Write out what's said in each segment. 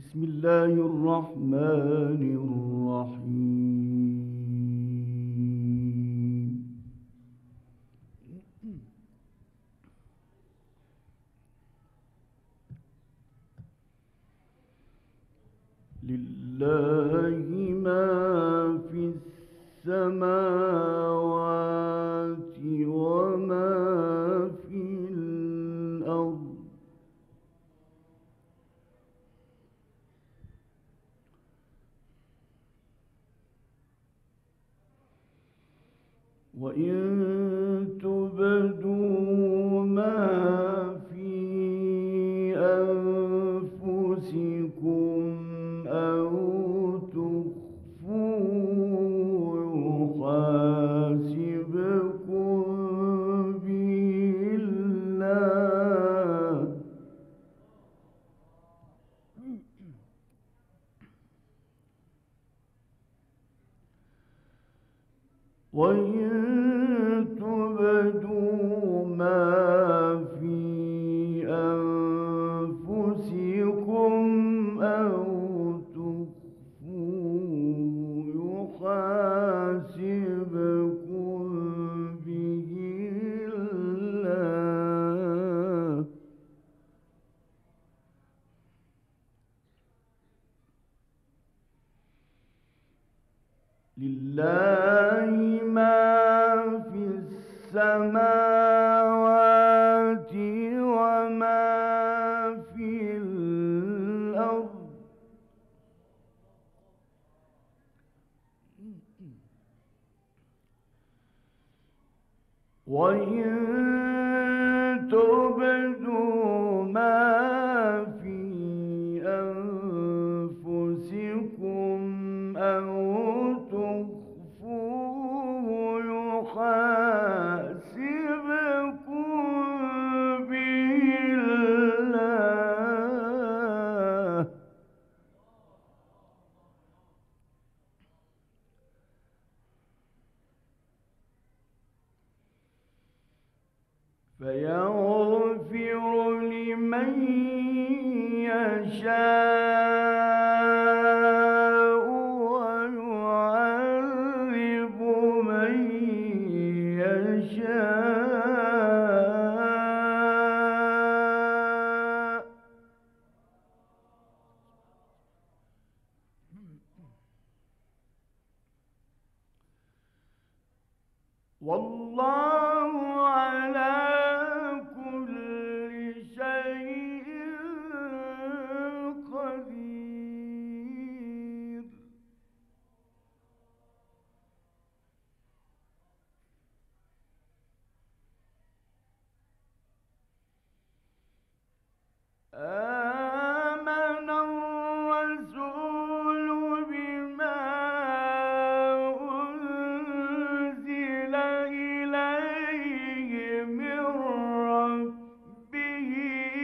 بسم الله الرحمن الرحيم. لله ما في السماوات وما في الأرض، وإن تبدوا ما في أنفسكم أو تخفوه يحاسبكم به الله، وإن تبدوا ما في أنفسكم أو تخفوه يحاسبكم به الله، لله ما في السماوات وما في الأرض، وإن تبدوا ما في أنفسكم أو تخفوه يحاسبكم به الله، فيغفر لمن يشاء ويعذب من يشاء، والله على كل شيء قدير. آمن الرسول بما أنزل إليه من ربه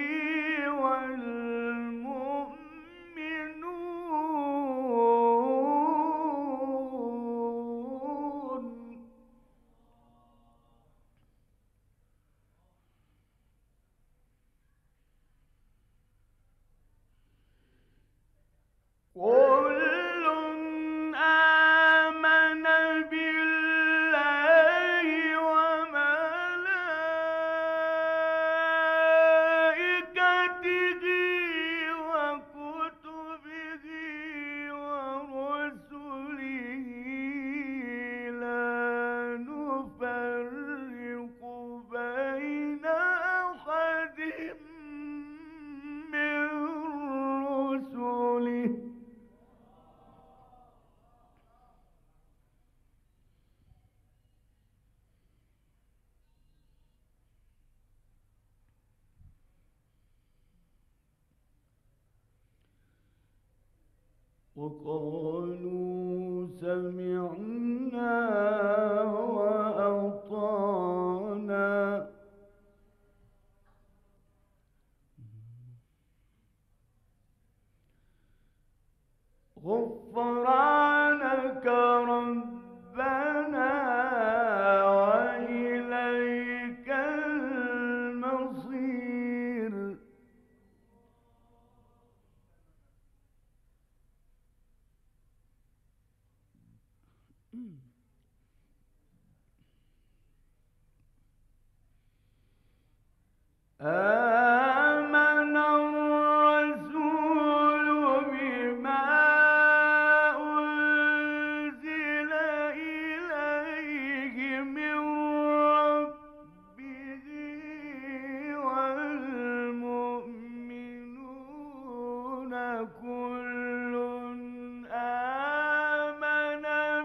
والمؤمنون كل آمن بالله وملائكته وكتبه ورسله لا نفرق بين أحد من رسله، وقالوا سمعنا وأطعنا غفرانك ربنا وإليك المصير. آمن الرسول بما أنزل إليه من ربه والمؤمنون كل آمن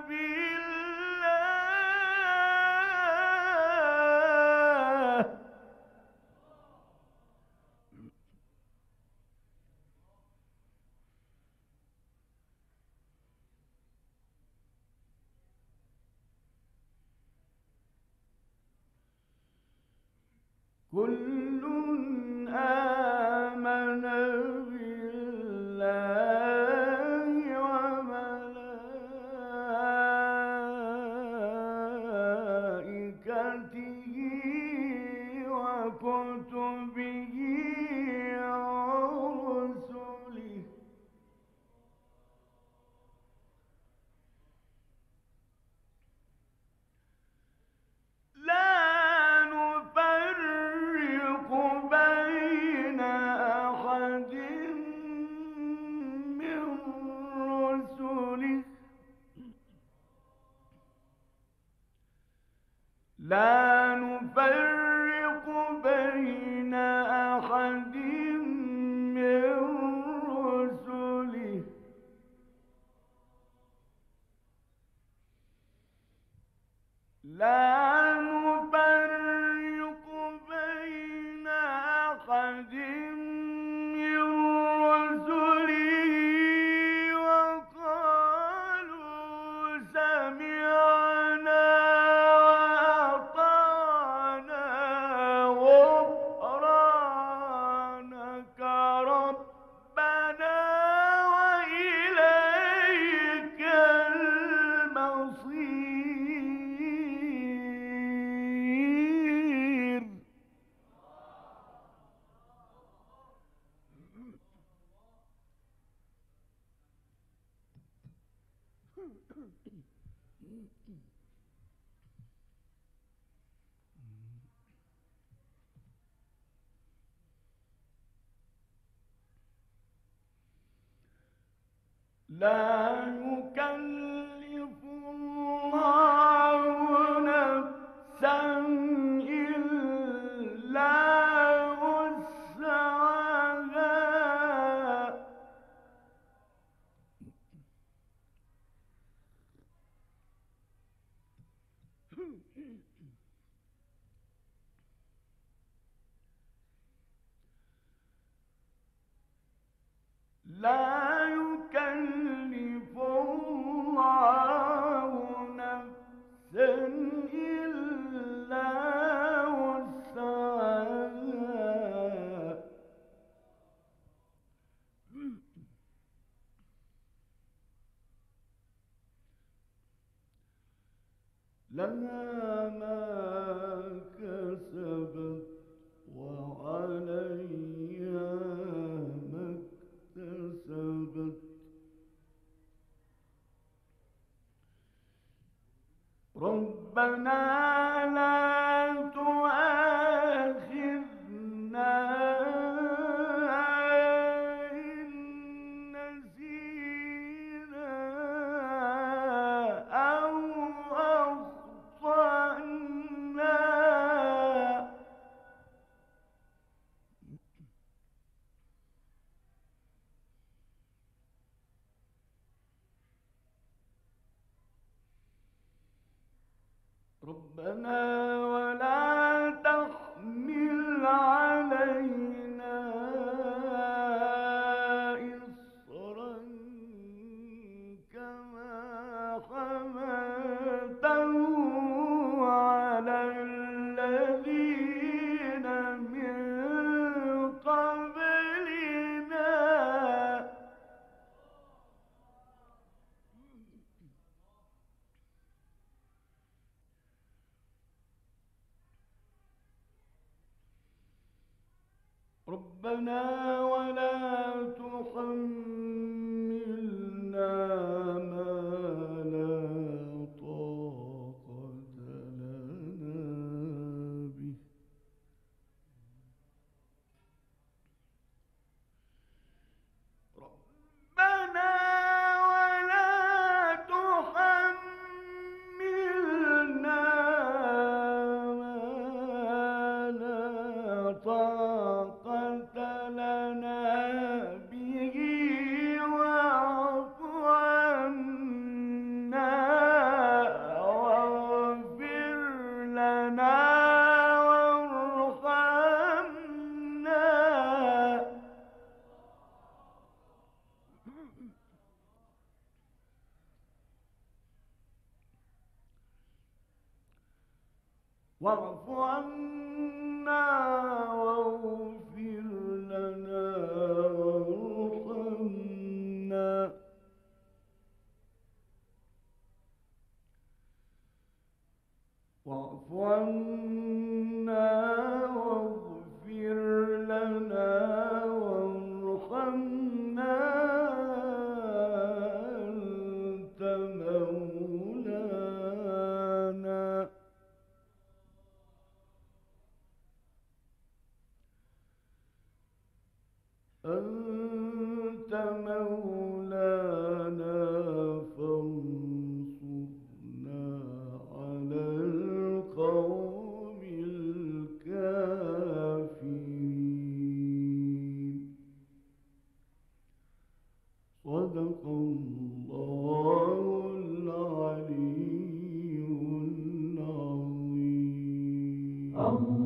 بالله كل آمن بالله وملائكته وكتبه ورسله لا نفرق بين أحد من رسله لا نفرق بين أحد من رسله لا نفرق بين أحد من رسله وقالوا سمعنا وأطعنا غفرانك ربنا وإليك المصير لا يكلف الله نفسا إلا وسعها لا يكلف الله نفسا إلا وسعها لها ما كسبت وعليها ما اكتسبت ربنا لا تؤاخذنا إن نسينا أو أخطأنا ربنا ولا تحمل علينا إصرا كما حملته على الذين من قبلنا ربنا ولا تحملنا ما لا واعف عنا واغفر لنا وارحمنا واعف عنا واغفر لنا وارحمنا أنت مولانا أنت مولانا فانصرنا على القوم الكافرين. صدق الله العلي العظيم.